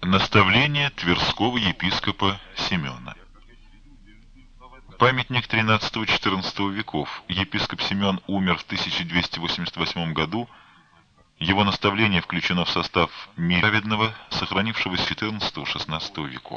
Наставление Тверского епископа Семена. Памятник XIII-XIV веков. Епископ Семен умер в 1288 году. Его наставление включено в состав мира праведного, сохранившегося с XIV-XVI веков.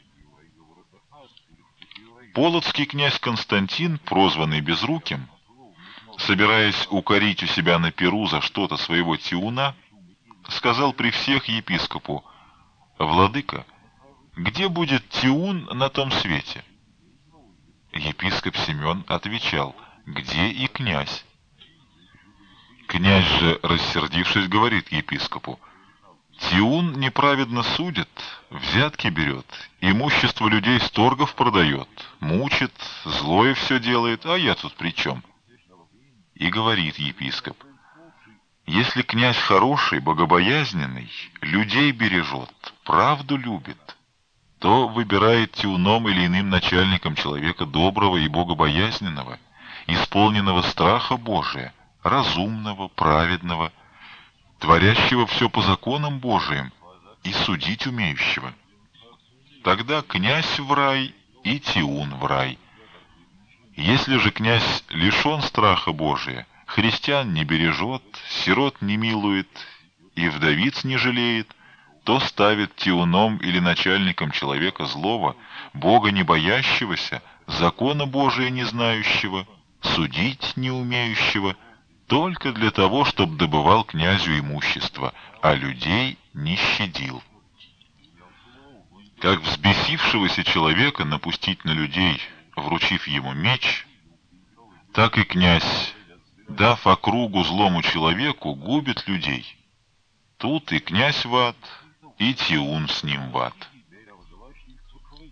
Полоцкий князь Константин, прозванный Безруким, собираясь укорить у себя на пиру за что-то своего Тиуна, сказал при всех епископу: «Владыка, где будет Тиун на том свете?» Епископ Семен отвечал: «Где и князь?» Князь же, рассердившись, говорит епископу: «Тиун неправедно судит, взятки берет, имущество людей с торгов продает, мучит, злое все делает, а я тут при чем?» И говорит епископ: «Если князь хороший, богобоязненный, людей бережет, правду любит, то выбирает тиуном или иным начальником человека доброго и богобоязненного, исполненного страха Божия, разумного, праведного, творящего все по законам Божиим и судить умеющего. Тогда князь в рай и тиун в рай. Если же князь лишен страха Божия, христиан не бережет, сирот не милует и вдовиц не жалеет, то ставит тиуном или начальником человека злого, Бога не боящегося, закона Божия не знающего, судить не умеющего, только для того, чтобы добывал князю имущество, а людей не щадил. Как взбесившегося человека напустить на людей, вручив ему меч, так и князь, дав округу злому человеку, губит людей. Тут и князь в ад, и тиун с ним в ад.